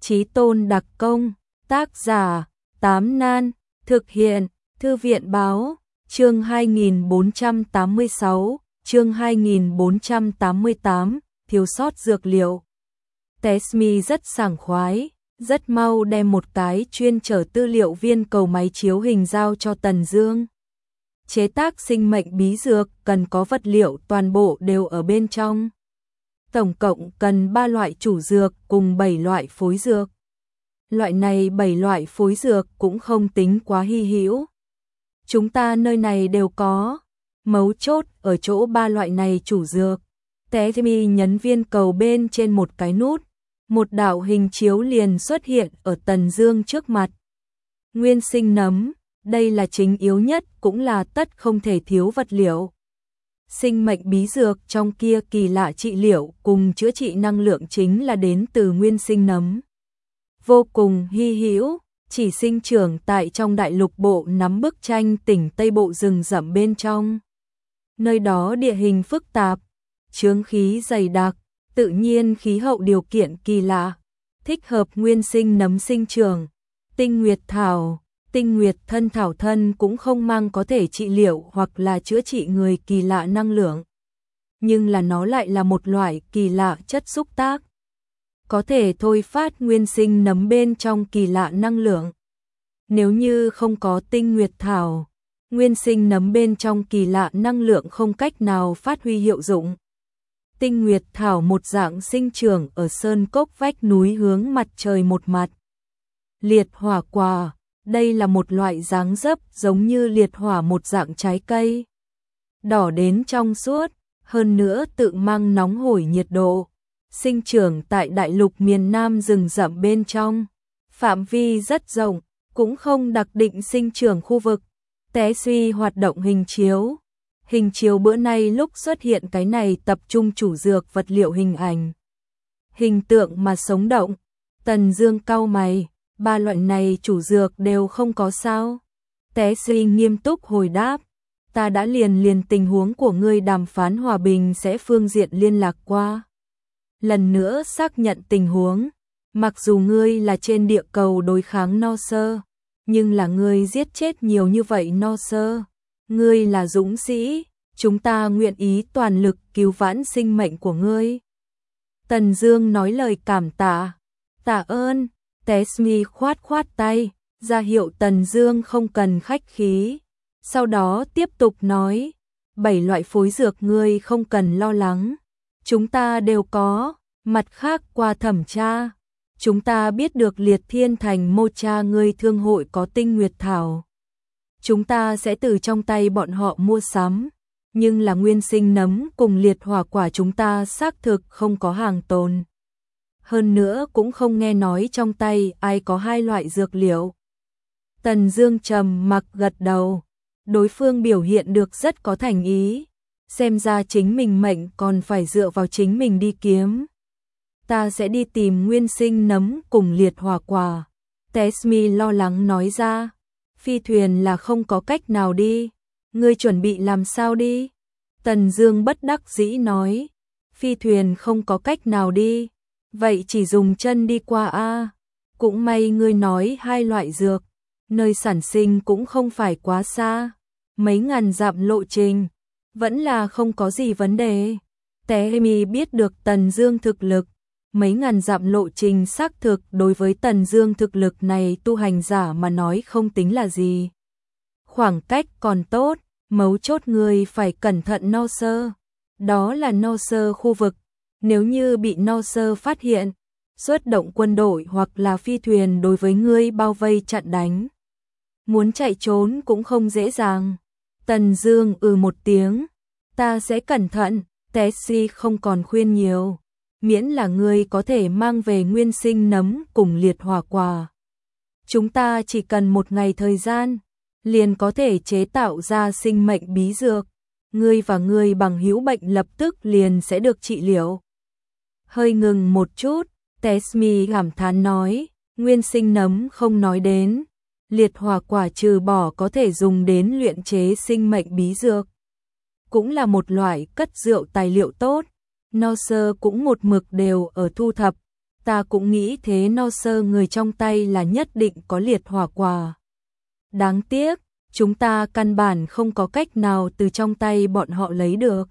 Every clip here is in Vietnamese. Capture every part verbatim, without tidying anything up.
Chí Tôn đặc công, tác giả, Tám Nan, thực hiện, Thư viện báo, chương hai nghìn bốn trăm tám mươi sáu, chương hai nghìn bốn trăm tám mươi tám, thiếu sót dược liệu. Tesmi rất sảng khoái, rất mau đem một cái chuyên chở tư liệu viên cầu máy chiếu hình giao cho Tần Dương. Chế tác sinh mệnh bí dược cần có vật liệu toàn bộ đều ở bên trong. Tổng cộng cần ba loại chủ dược cùng bảy loại phối dược. Loại này bảy loại phối dược cũng không tính quá hy hữu. Chúng ta nơi này đều có, mấu chốt ở chỗ ba loại này chủ dược. Tesmi nhấn viên cầu bên trên một cái nút, một đạo hình chiếu liền xuất hiện ở Tần Dương trước mặt. Nguyên sinh nấm, đây là chính yếu nhất cũng là tất không thể thiếu vật liệu. Sinh mệnh bí dược trong kia kỳ lạ trị liệu cùng chữa trị năng lượng chính là đến từ nguyên sinh nấm. Vô cùng hy hữu, chỉ sinh trưởng tại trong đại lục bộ nắm bức tranh tỉnh Tây Bộ rừng rậm bên trong. Nơi đó địa hình phức tạp, chướng khí dày đặc, tự nhiên khí hậu điều kiện kỳ lạ, thích hợp nguyên sinh nấm sinh trưởng. Tinh nguyệt thảo, tinh nguyệt thân thảo thân cũng không mang có thể trị liệu hoặc là chữa trị người kỳ lạ năng lượng. Nhưng là nó lại là một loại kỳ lạ chất xúc tác, có thể thôi phát nguyên sinh nấm bên trong kỳ lạ năng lượng. Nếu như không có tinh nguyệt thảo, nguyên sinh nấm bên trong kỳ lạ năng lượng không cách nào phát huy hiệu dụng. Tinh nguyệt thảo một dạng sinh trưởng ở sơn cốc vách núi hướng mặt trời một mặt. Liệt hỏa quả, đây là một loại dáng dấp giống như liệt hỏa một dạng trái cây. Đỏ đến trong suốt, hơn nữa tự mang nóng hổi nhiệt độ. Sinh trưởng tại đại lục miền Nam rừng rậm bên trong. Phạm vi rất rộng, cũng không đặc định sinh trưởng khu vực. Té suy hoạt động hình chiếu. Hình chiếu bữa nay lúc xuất hiện cái này tập trung chủ dược vật liệu hình ảnh. Hình tượng mà sống động. Tần Dương cau mày, ba loại này chủ dược đều không có sao? Té suy nghiêm túc hồi đáp, ta đã liền liền tình huống của ngươi đàm phán hòa bình sẽ phương diện liên lạc qua. Lần nữa xác nhận tình huống, mặc dù ngươi là trên địa cầu đối kháng no sơ, nhưng là ngươi giết chết nhiều như vậy no sơ. Ngươi là dũng sĩ, chúng ta nguyện ý toàn lực cứu vãn sinh mệnh của ngươi. Tần Dương nói lời cảm tạ. Tạ ơn. Tesmi khoát khoát tay, ra hiệu Tần Dương không cần khách khí. Sau đó tiếp tục nói, bảy loại phối dược ngươi không cần lo lắng. Chúng ta đều có, mặt khác qua thẩm tra. Chúng ta biết được Liệt Thiên Thành Mô Cha ngươi thương hội có tinh nguyệt thảo. Chúng ta sẽ từ trong tay bọn họ mua sắm, nhưng là nguyên sinh nấm cùng liệt hỏa quả chúng ta xác thực không có hàng tồn. Hơn nữa cũng không nghe nói trong tay ai có hai loại dược liệu. Tần Dương trầm mặc gật đầu, đối phương biểu hiện được rất có thành ý, xem ra chính mình mệnh còn phải dựa vào chính mình đi kiếm. Ta sẽ đi tìm nguyên sinh nấm cùng liệt hỏa quả. Tesmi lo lắng nói ra. Phi thuyền là không có cách nào đi, ngươi chuẩn bị làm sao đi? Tần Dương bất đắc dĩ nói, phi thuyền không có cách nào đi, vậy chỉ dùng chân đi qua a. Cũng may ngươi nói hai loại dược, nơi sản sinh cũng không phải quá xa, mấy ngàn dặm lộ trình, vẫn là không có gì vấn đề. Tesmi biết được Tần Dương thực lực, mấy ngàn dặm lộ trình xác thực đối với Tần Dương thực lực này tu hành giả mà nói không tính là gì. Khoảng cách còn tốt, mấu chốt người phải cẩn thận no sơ. Đó là no sơ khu vực, nếu như bị no sơ phát hiện, xuất động quân đội hoặc là phi thuyền đối với ngươi bao vây chặn đánh. Muốn chạy trốn cũng không dễ dàng. Tần Dương ừ một tiếng, ta sẽ cẩn thận. Tessi không còn khuyên nhiều. Miễn là ngươi có thể mang về nguyên sinh nấm cùng liệt hỏa quả. Chúng ta chỉ cần một ngày thời gian, liền có thể chế tạo ra sinh mệnh bí dược. Ngươi và ngươi bằng hữu bệnh lập tức liền sẽ được trị liệu. Hơi ngừng một chút, Tesmi cảm thán nói, nguyên sinh nấm không nói đến. Liệt hỏa quả trừ bỏ có thể dùng đến luyện chế sinh mệnh bí dược, cũng là một loại cất rượu tài liệu tốt. No sơ cũng một mực đều ở thu thập, Ta cũng nghĩ thế, no sơ người trong tay là nhất định có liệt hỏa quả. Đáng tiếc, chúng ta căn bản không có cách nào từ trong tay bọn họ lấy được.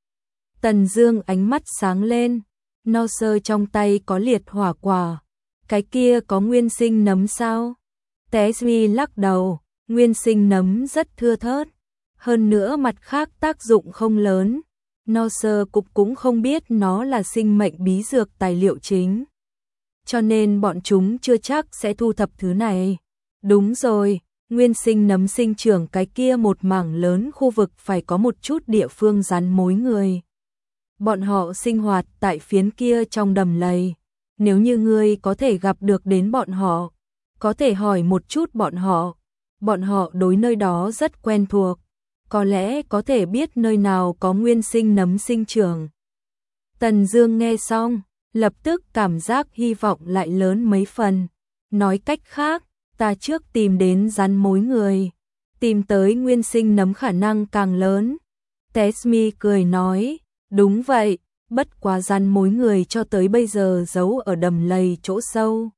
Tần Dương ánh mắt sáng lên, no sơ trong tay có liệt hỏa quả, cái kia có nguyên sinh nấm sao? Tesmi lắc đầu, nguyên sinh nấm rất thưa thớt, hơn nữa mặt khác tác dụng không lớn. No sơ cục cũng không biết nó là sinh mệnh bí dược tài liệu chính, cho nên bọn chúng chưa chắc sẽ thu thập thứ này. Đúng rồi, nguyên sinh nấm sinh trưởng cái kia một mảng lớn khu vực phải có một chút địa phương rắn mối người. Bọn họ sinh hoạt tại phiến kia trong đầm lầy. Nếu như ngươi có thể gặp được đến bọn họ, có thể hỏi một chút bọn họ. Bọn họ đối nơi đó rất quen thuộc, có lẽ có thể biết nơi nào có nguyên sinh nấm sinh trưởng. Tần Dương nghe xong, lập tức cảm giác hy vọng lại lớn mấy phần. Nói cách khác, ta trước tìm đến rắn mối người, tìm tới nguyên sinh nấm khả năng càng lớn. Tesmi cười nói, đúng vậy, bất quá rắn mối người cho tới bây giờ giấu ở đầm lầy chỗ sâu.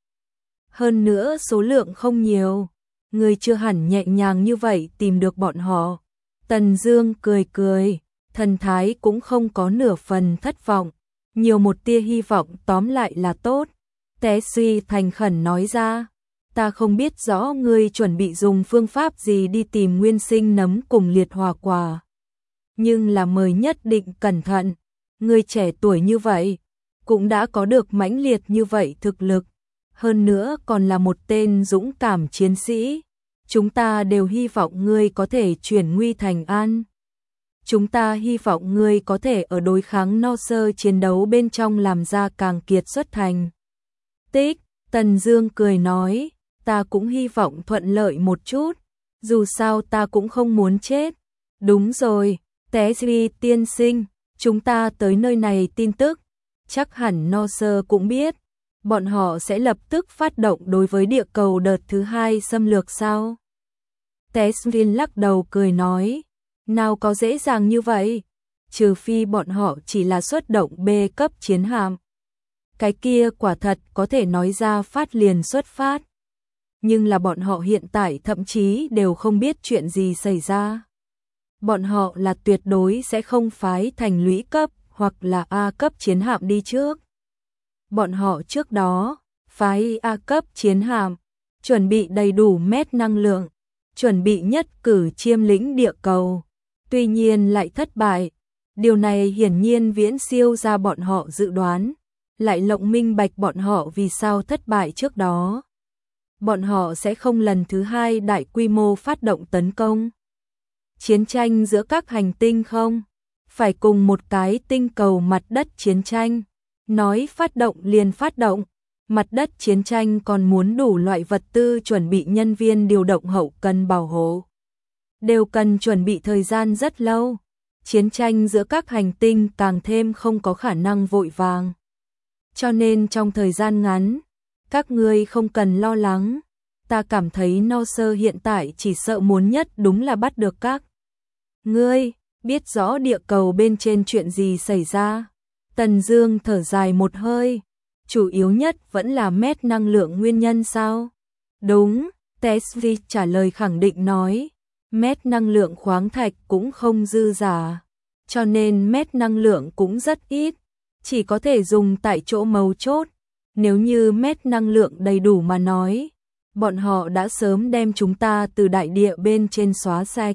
Hơn nữa số lượng không nhiều, người chưa hẳn nhẹ nhàng như vậy tìm được bọn họ. Tần Dương cười cười, thần thái cũng không có nửa phần thất vọng, nhiều một tia hy vọng tóm lại là tốt. Té suy thành khẩn nói ra, ta không biết rõ ngươi chuẩn bị dùng phương pháp gì đi tìm nguyên sinh nấm cùng liệt hỏa quả, nhưng là mời nhất định cẩn thận, ngươi trẻ tuổi như vậy, cũng đã có được mãnh liệt như vậy thực lực, hơn nữa còn là một tên dũng cảm chiến sĩ. Chúng ta đều hy vọng ngươi có thể chuyển nguy thành an. Chúng ta hy vọng ngươi có thể ở đối kháng no sơ chiến đấu bên trong làm ra càng kiệt xuất thành tích. Tần Dương cười nói, ta cũng hy vọng thuận lợi một chút, dù sao ta cũng không muốn chết. Đúng rồi, Té Duy tiên sinh, chúng ta tới nơi này tin tức, chắc hẳn no sơ cũng biết. Bọn họ sẽ lập tức phát động đối với địa cầu đợt thứ hai xâm lược sao? Tesvin lắc đầu cười nói, nào có dễ dàng như vậy, trừ phi bọn họ chỉ là xuất động B cấp chiến hạm. Cái kia quả thật có thể nói ra phát liền xuất phát. Nhưng là bọn họ hiện tại thậm chí đều không biết chuyện gì xảy ra. Bọn họ là tuyệt đối sẽ không phái thành lũy cấp hoặc là A cấp chiến hạm đi trước. Bọn họ trước đó phái A cấp chiến hạm, chuẩn bị đầy đủ mét năng lượng, chuẩn bị nhất cử chiêm lĩnh địa cầu, tuy nhiên lại thất bại. Điều này hiển nhiên viễn siêu ra bọn họ dự đoán, lại lộng minh bạch bọn họ vì sao thất bại trước đó. Bọn họ sẽ không lần thứ hai đại quy mô phát động tấn công. Chiến tranh giữa các hành tinh không? Phải cùng một cái tinh cầu mặt đất chiến tranh. Nói phát động liền phát động. Mặt đất chiến tranh còn muốn đủ loại vật tư chuẩn bị, nhân viên điều động, hậu cần bảo hộ. Đều cần chuẩn bị thời gian rất lâu. Chiến tranh giữa các hành tinh càng thêm không có khả năng vội vàng. Cho nên trong thời gian ngắn, các ngươi không cần lo lắng. Ta cảm thấy no sơ hiện tại chỉ sợ muốn nhất đúng là bắt được các ngươi, biết rõ địa cầu bên trên chuyện gì xảy ra. Tần Dương thở dài một hơi, chủ yếu nhất vẫn là mét năng lượng nguyên nhân sao? Đúng, Tesvi trả lời khẳng định nói, mét năng lượng khoáng thạch cũng không dư giả, cho nên mét năng lượng cũng rất ít, chỉ có thể dùng tại chỗ mấu chốt. Nếu như mét năng lượng đầy đủ mà nói, bọn họ đã sớm đem chúng ta từ đại địa bên trên xóa sạch.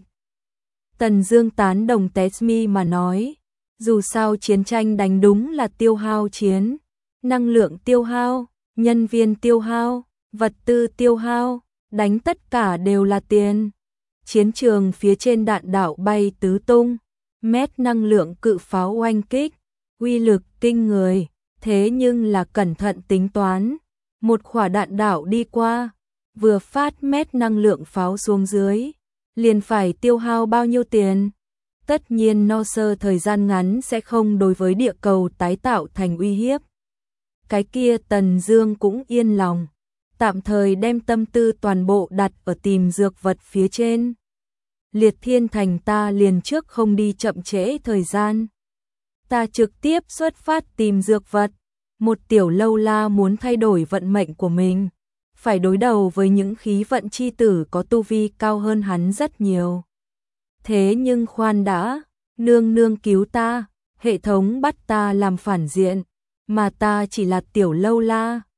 Tần Dương tán đồng Tesmi mà nói, dù sao chiến tranh đánh đúng là tiêu hao chiến, năng lượng tiêu hao, nhân viên tiêu hao, vật tư tiêu hao, đánh tất cả đều là tiền. Chiến trường phía trên đạn đạo bay tứ tung, mét năng lượng cự pháo oanh kích, uy lực kinh người, thế nhưng là cẩn thận tính toán, một quả đạn đạo đi qua, vừa phát mét năng lượng pháo xuống dưới, liền phải tiêu hao bao nhiêu tiền. Tất nhiên no sơ thời gian ngắn sẽ không đối với địa cầu tái tạo thành uy hiếp. Cái kia Tần Dương cũng yên lòng, tạm thời đem tâm tư toàn bộ đặt ở tìm dược vật phía trên. Liệt Thiên Thành ta liền trước không đi chậm trễ thời gian. Ta trực tiếp xuất phát tìm dược vật. Một tiểu lâu la muốn thay đổi vận mệnh của mình, phải đối đầu với những khí vận chi tử có tu vi cao hơn hắn rất nhiều. Thế nhưng khoan đã, nương nương cứu ta, hệ thống bắt ta làm phản diện, mà ta chỉ là tiểu lâu la.